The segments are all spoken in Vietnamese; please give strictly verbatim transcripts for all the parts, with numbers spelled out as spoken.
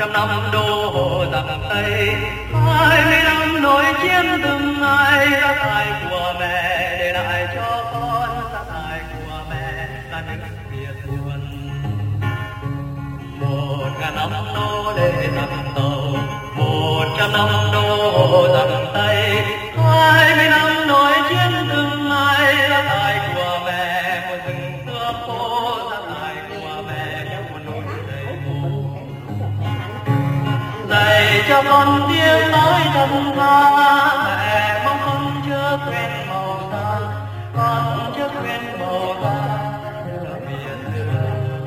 trăm năm đô giặc Tây, hai mươi năm nối chiến từng ngày, gia tài của mẹ để lại cho con, gia tài của mẹ là nước Việt buồn. Một ngàn năm nô lệ giặc Tàu, một trăm năm đô giặc Tây, hai mươi năm nối chiến từng ngày, gia tài của mẹ một rừng xưa khô, gia tài của mẹ theo một núi đầy mù. Dạy cho con tiếng nói dân ca, mẹ mong con chưa quên màu da, con chưa quên màu da nước Việt xưa.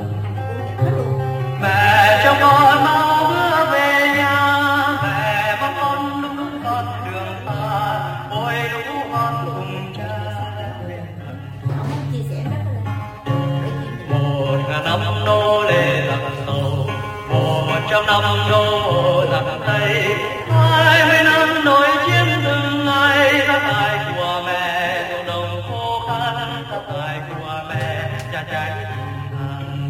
Mẹ cho con mau bữa về nhà, mẹ mong con lúc con đường xa, ôi lũ con cùng cha bên thần. Một ngàn năm nô lệ giặc Tàu, một trăm năm đô giặc Tây, hai mươi năm nối chiến từng ngày, gia tài của mẹ ruộng đồng khô khan, gia tài của mẹ cha cháy than.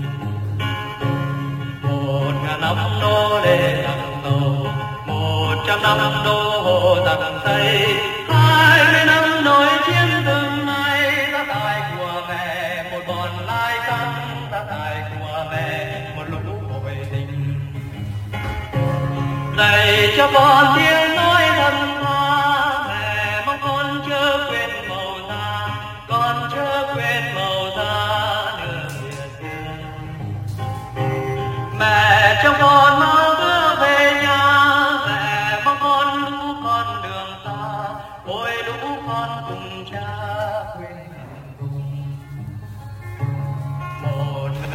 Một ngàn năm nô lệ giặc Tàu, một trăm năm đô giặc Tây, hai mươi năm nối chiến từng ngày, gia tài của mẹ một bọn lai căng, gia tài của mẹ một lũ hội tình. Dạy cho con tiếng nói dân ca, mẹ mong con chớ quên màu da, con chớ quên màu